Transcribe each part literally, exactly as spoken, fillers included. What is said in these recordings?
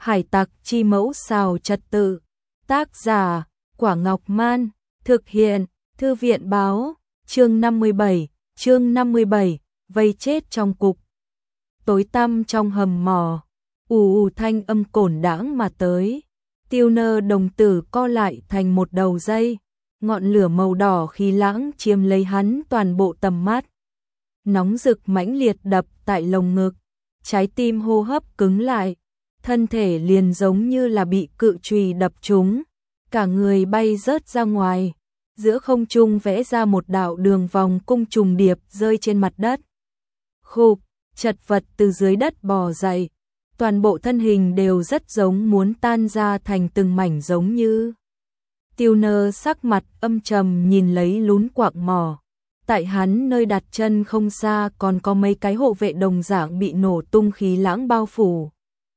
Hải tặc chi mẫu xào trật tự. Tác giả, Quả Ngọc Man. Thực hiện, Thư viện báo. Chương năm mươi bảy, chương năm mươi bảy, vây chết trong cục. Tối tăm trong hầm mỏ, ù ù thanh âm cổn đãng mà tới. Tiêu Nơ đồng tử co lại thành một đầu dây, ngọn lửa màu đỏ khí lãng chiếm lấy hắn toàn bộ tầm mắt. Nóng rực mãnh liệt đập tại lồng ngực, trái tim hô hấp cứng lại, thân thể liền giống như là bị cự chùy đập trúng, cả người bay rớt ra ngoài, giữa không trung vẽ ra một đạo đường vòng cung trùng điệp rơi trên mặt đất. Khục, chật vật từ dưới đất bò dậy, toàn bộ thân hình đều rất giống muốn tan ra thành từng mảnh giống như. Tiêu Nơ sắc mặt âm trầm nhìn lấy lún quặng mỏ. Tại hắn nơi đặt chân không xa còn có mấy cái hộ vệ đồng dạng bị nổ tung khí lãng bao phủ.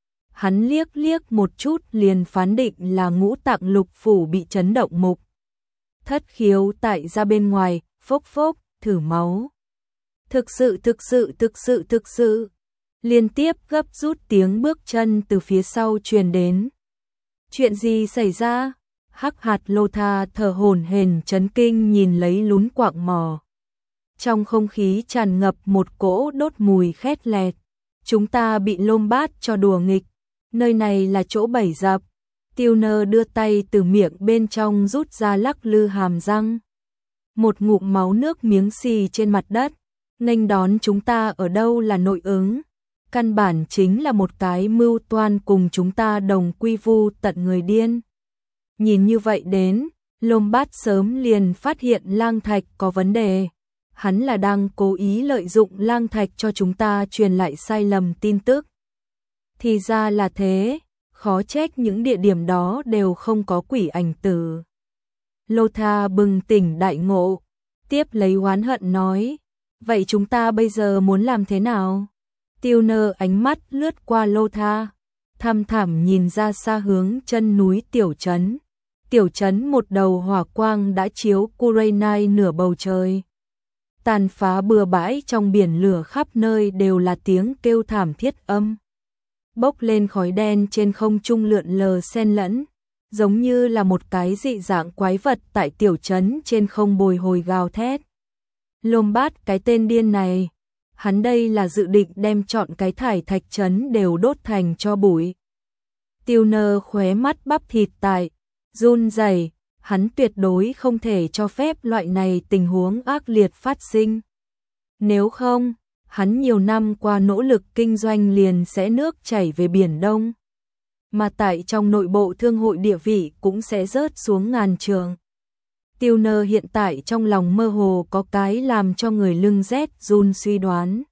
Hắn liếc liếc một chút liền phán định là ngũ tạng lục phủ bị chấn động mục. Thất khiếu tại ra bên ngoài, phốc phốc, thử máu. Thực sự thực sự thực sự thực sự. Liên tiếp gấp rút tiếng bước chân từ phía sau truyền đến. Chuyện gì xảy ra? Hắc Hạt Lô Tha thở hổn hển chấn kinh nhìn lấy lún quặng mỏ. Trong không khí tràn ngập một cỗ đốt mùi khét lẹt. Chúng ta bị Lôm Bát cho đùa nghịch. Nơi này là chỗ bẫy dập. Tiêu Nơ đưa tay từ miệng bên trong rút ra lắc lư hàm răng. Một ngụm máu nước miếng xì trên mặt đất. Nghênh đón chúng ta ở đâu là nội ứng. Căn bản chính là một cái mưu toan cùng chúng ta đồng quy vu tận người điên. Nhìn như vậy đến, Lôm Bát sớm liền phát hiện Lang Thạch có vấn đề. Hắn là đang cố ý lợi dụng Lang Thạch cho chúng ta truyền lại sai lầm tin tức. Thì ra là thế, khó trách những địa điểm đó đều không có quỷ ảnh tử. Lô Tha bừng tỉnh đại ngộ, tiếp lấy oán hận nói, vậy chúng ta bây giờ muốn làm thế nào? Tiêu Nơ ánh mắt lướt qua Lô Tha, thăm thẳm nhìn ra xa hướng chân núi tiểu trấn. Tiểu trấn một đầu hỏa quang đã chiếu Kurenai nửa bầu trời. Tàn phá bừa bãi trong biển lửa khắp nơi đều là tiếng kêu thảm thiết âm. Bốc lên khói đen trên không trung lượn lờ xen lẫn, giống như là một cái dị dạng quái vật tại tiểu trấn trên không bồi hồi gào thét. Lôm Bát cái tên điên này, hắn đây là dự định đem chọn cái thải thạch trấn đều đốt thành cho bụi. Tiêu Nơ khóe mắt bắp thịt tại, run rẩy, hắn tuyệt đối không thể cho phép loại này tình huống ác liệt phát sinh. Nếu không, hắn nhiều năm qua nỗ lực kinh doanh liền sẽ nước chảy về Biển Đông. Mà tại trong nội bộ thương hội địa vị cũng sẽ rớt xuống ngàn trường. Tiêu Nơ hiện tại trong lòng mơ hồ có cái làm cho người lưng rét run suy đoán.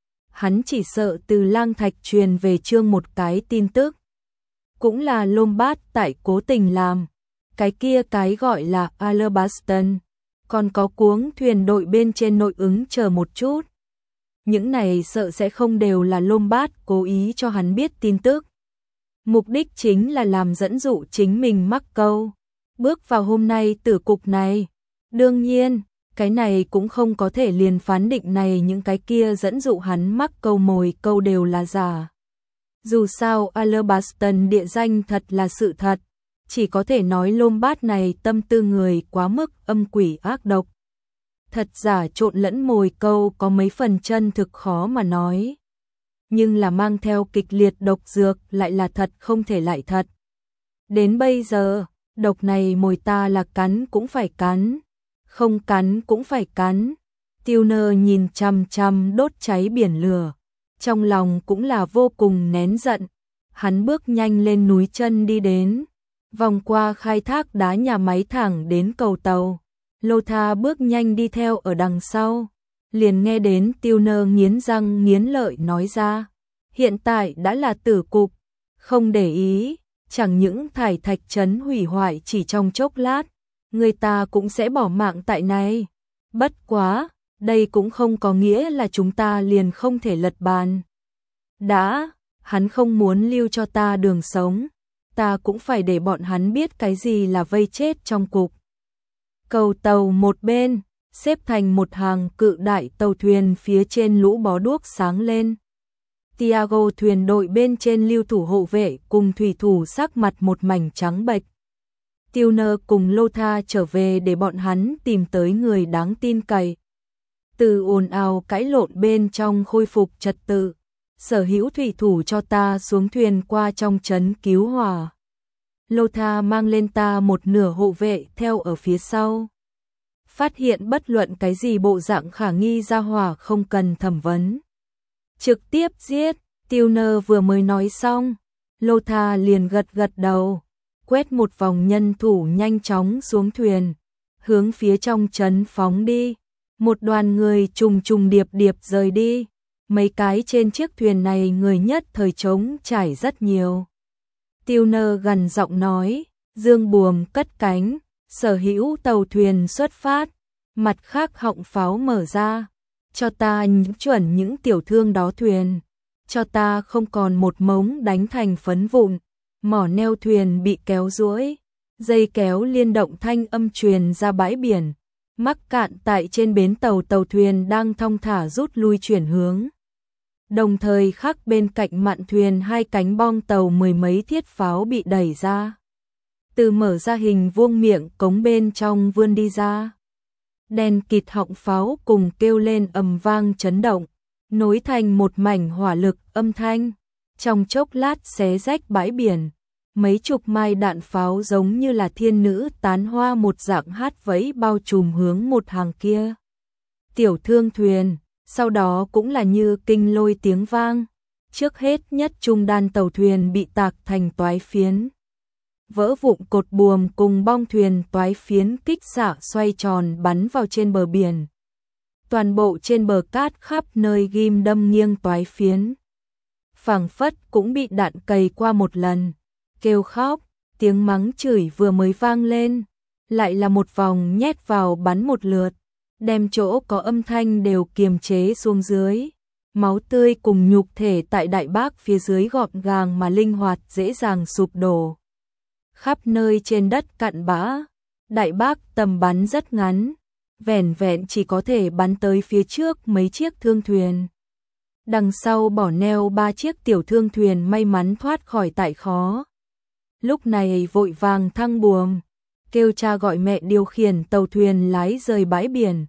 Hắn chỉ sợ từ Lang Thạch truyền về Trương một cái tin tức. Cũng là Lôm Bát tại cố tình làm. Cái kia cái gọi là Alabaston. Còn có cuống thuyền đội bên trên nội ứng chờ một chút. Những này sợ sẽ không đều là Lôm Bát cố ý cho hắn biết tin tức. Mục đích chính là làm dẫn dụ chính mình mắc câu. Bước vào hôm nay tử cục này. Đương nhiên, cái này cũng không có thể liền phán định này những cái kia dẫn dụ hắn mắc câu mồi câu đều là giả. Dù sao Alabaston địa danh thật là sự thật. Chỉ có thể nói Lôm Bát này tâm tư người quá mức âm quỷ ác độc. Thật giả trộn lẫn mồi câu có mấy phần chân thực khó mà nói. Nhưng là mang theo kịch liệt độc dược lại là thật không thể lại thật. Đến bây giờ, độc này mồi ta là cắn cũng phải cắn, không cắn cũng phải cắn. Tiêu Nơ nhìn chằm chằm đốt cháy biển lửa, trong lòng cũng là vô cùng nén giận. Hắn bước nhanh lên núi chân đi đến, vòng qua khai thác đá nhà máy thẳng đến cầu tàu. Lô Tha bước nhanh đi theo ở đằng sau, liền nghe đến Tiêu Nơ nghiến răng nghiến lợi nói ra, hiện tại đã là tử cục, không để ý, chẳng những thải thạch trấn hủy hoại chỉ trong chốc lát, người ta cũng sẽ bỏ mạng tại này. Bất quá, đây cũng không có nghĩa là chúng ta liền không thể lật bàn. Đã, hắn không muốn lưu cho ta đường sống, ta cũng phải để bọn hắn biết cái gì là vây chết trong cục. Cầu tàu một bên, xếp thành một hàng cự đại tàu thuyền phía trên lũ bó đuốc sáng lên. Tiago thuyền đội bên trên lưu thủ hộ vệ cùng thủy thủ sắc mặt một mảnh trắng bệch. Tiller cùng Lothar trở về để bọn hắn tìm tới người đáng tin cậy. Từ ồn ào cãi lộn bên trong khôi phục trật tự. Sở hữu thủy thủ cho ta xuống thuyền qua trong trấn cứu hỏa. Lothar mang lên ta một nửa hộ vệ theo ở phía sau. Phát hiện bất luận cái gì bộ dạng khả nghi ra hỏa không cần thẩm vấn. Trực tiếp giết, Tiller vừa mới nói xong. Lothar liền gật gật đầu. Quét một vòng nhân thủ nhanh chóng xuống thuyền. Hướng phía trong trấn phóng đi. Một đoàn người trùng trùng điệp điệp rời đi. Mấy cái trên chiếc thuyền này người nhất thời trống trải rất nhiều. Tiller gần giọng nói, dương buồm cất cánh, sở hữu tàu thuyền xuất phát, mặt khác họng pháo mở ra, cho ta những chuẩn những tiểu thương đó thuyền, cho ta không còn một mống đánh thành phấn vụn, mỏ neo thuyền bị kéo duỗi, dây kéo liên động thanh âm truyền ra bãi biển, mắc cạn tại trên bến tàu tàu thuyền đang thong thả rút lui chuyển hướng. Đồng thời khắc bên cạnh mạn thuyền hai cánh bong tàu mười mấy thiết pháo bị đẩy ra. Từ mở ra hình vuông miệng cống bên trong vươn đi ra. Đèn kịt họng pháo cùng kêu lên ầm vang chấn động, nối thành một mảnh hỏa lực âm thanh. Trong chốc lát xé rách bãi biển, mấy chục mai đạn pháo giống như là thiên nữ tán hoa một dạng hát vẫy bao trùm hướng một hàng kia. Tiểu thương thuyền. Sau đó cũng là như kinh lôi tiếng vang. Trước hết nhất trung đan tàu thuyền bị tạc thành toái phiến. Vỡ vụn cột buồm cùng bong thuyền toái phiến kích xạ xoay tròn bắn vào trên bờ biển. Toàn bộ trên bờ cát khắp nơi ghim đâm nghiêng toái phiến. Phảng phất cũng bị đạn cày qua một lần. Kêu khóc, tiếng mắng chửi vừa mới vang lên. Lại là một vòng nhét vào bắn một lượt. Đem chỗ có âm thanh đều kiềm chế xuống dưới. Máu tươi cùng nhục thể tại đại bác phía dưới gọn gàng mà linh hoạt dễ dàng sụp đổ. Khắp nơi trên đất cặn bã, đại bác tầm bắn rất ngắn, vẻn vẹn chỉ có thể bắn tới phía trước mấy chiếc thương thuyền. Đằng sau bỏ neo ba chiếc tiểu thương thuyền may mắn thoát khỏi tại khó. Lúc này vội vàng thăng buồm. Kêu cha gọi mẹ điều khiển tàu thuyền lái rời bãi biển.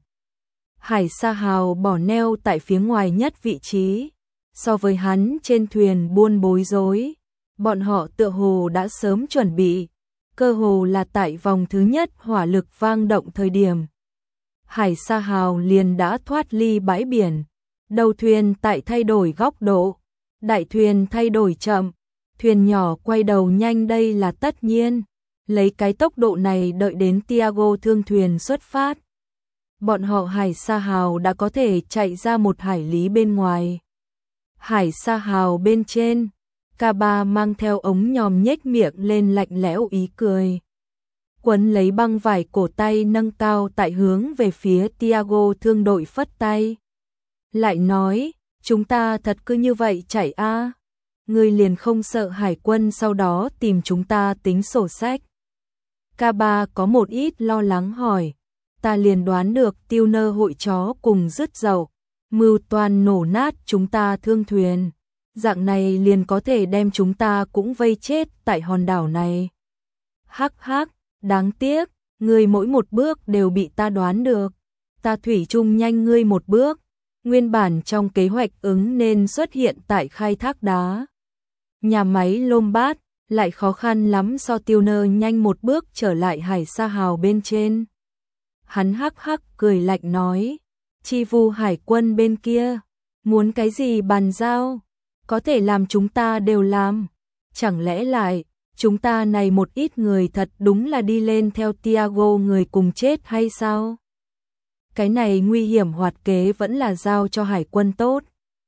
Hải Sa Hào bỏ neo tại phía ngoài nhất vị trí. So với hắn trên thuyền buôn bối rối, bọn họ tựa hồ đã sớm chuẩn bị. Cơ hồ là tại vòng thứ nhất hỏa lực vang động thời điểm. Hải Sa Hào liền đã thoát ly bãi biển. Đầu thuyền tại thay đổi góc độ. Đại thuyền thay đổi chậm. Thuyền nhỏ quay đầu nhanh đây là tất nhiên. Lấy cái tốc độ này đợi đến Tiago thương thuyền xuất phát. Bọn họ Hải Sa Hào đã có thể chạy ra một hải lý bên ngoài. Hải Sa Hào bên trên, ca ba mang theo ống nhòm nhếch miệng lên lạnh lẽo ý cười. Quấn lấy băng vải cổ tay nâng cao tại hướng về phía Tiago thương đội phất tay. Lại nói, chúng ta thật cứ như vậy chạy a à? Ngươi liền không sợ hải quân sau đó tìm chúng ta tính sổ sách. ca ba có một ít lo lắng hỏi, ta liền đoán được tiêu nơ hội chó cùng dứt dậu, mưu toan nổ nát chúng ta thương thuyền, dạng này liền có thể đem chúng ta cũng vây chết tại hòn đảo này. Hắc hắc, đáng tiếc, ngươi mỗi một bước đều bị ta đoán được, ta thủy chung nhanh ngươi một bước, nguyên bản trong kế hoạch ứng nên xuất hiện tại khai thác đá. Nhà máy Lombard lại khó khăn lắm so tiêu nơ nhanh một bước trở lại Hải Sa Hào bên trên. Hắn hắc hắc cười lạnh nói, chi vu hải quân bên kia, muốn cái gì bàn giao, có thể làm chúng ta đều làm. Chẳng lẽ lại, chúng ta này một ít người thật đúng là đi lên theo Tiago người cùng chết hay sao? Cái này nguy hiểm hoạt kế vẫn là giao cho hải quân tốt.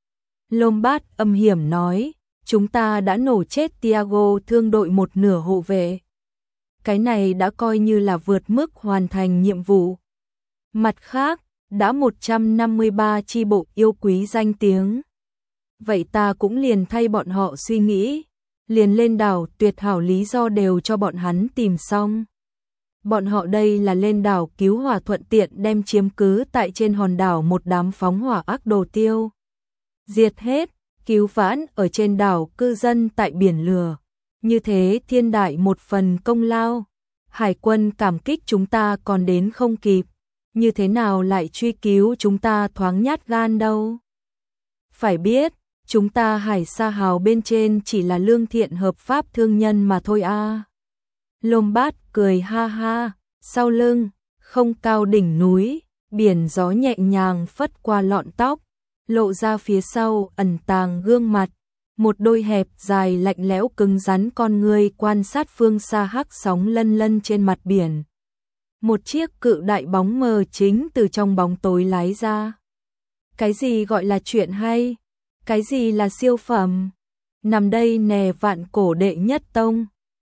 Lombard âm hiểm nói, chúng ta đã nổ chết Tiago thương đội một nửa hộ vệ. Cái này đã coi như là vượt mức hoàn thành nhiệm vụ. Mặt khác, đã một trăm năm mươi ba chi bộ yêu quý danh tiếng. Vậy ta cũng liền thay bọn họ suy nghĩ, liền lên đảo tuyệt hảo lý do đều cho bọn hắn tìm xong. Bọn họ đây là lên đảo cứu hỏa thuận tiện đem chiếm cứ tại trên hòn đảo một đám phóng hỏa ác đồ tiêu. Diệt hết, cứu vãn ở trên đảo cư dân tại biển lửa. Như thế thiên đại một phần công lao. Hải quân cảm kích chúng ta còn đến không kịp. Như thế nào lại truy cứu chúng ta thoáng nhát gan đâu. Phải biết, chúng ta Hải Sa Hào bên trên chỉ là lương thiện hợp pháp thương nhân mà thôi a. À. Lôm Bát cười ha ha, sau lưng, không cao đỉnh núi, biển gió nhẹ nhàng phất qua lọn tóc, lộ ra phía sau ẩn tàng gương mặt, một đôi hẹp dài lạnh lẽo cứng rắn con ngươi quan sát phương xa hắc sóng lân lân trên mặt biển. Một chiếc cự đại bóng mờ chính từ trong bóng tối lái ra. Cái gì gọi là chuyện hay? Cái gì là siêu phẩm? Nằm đây nè vạn cổ đệ nhất tông,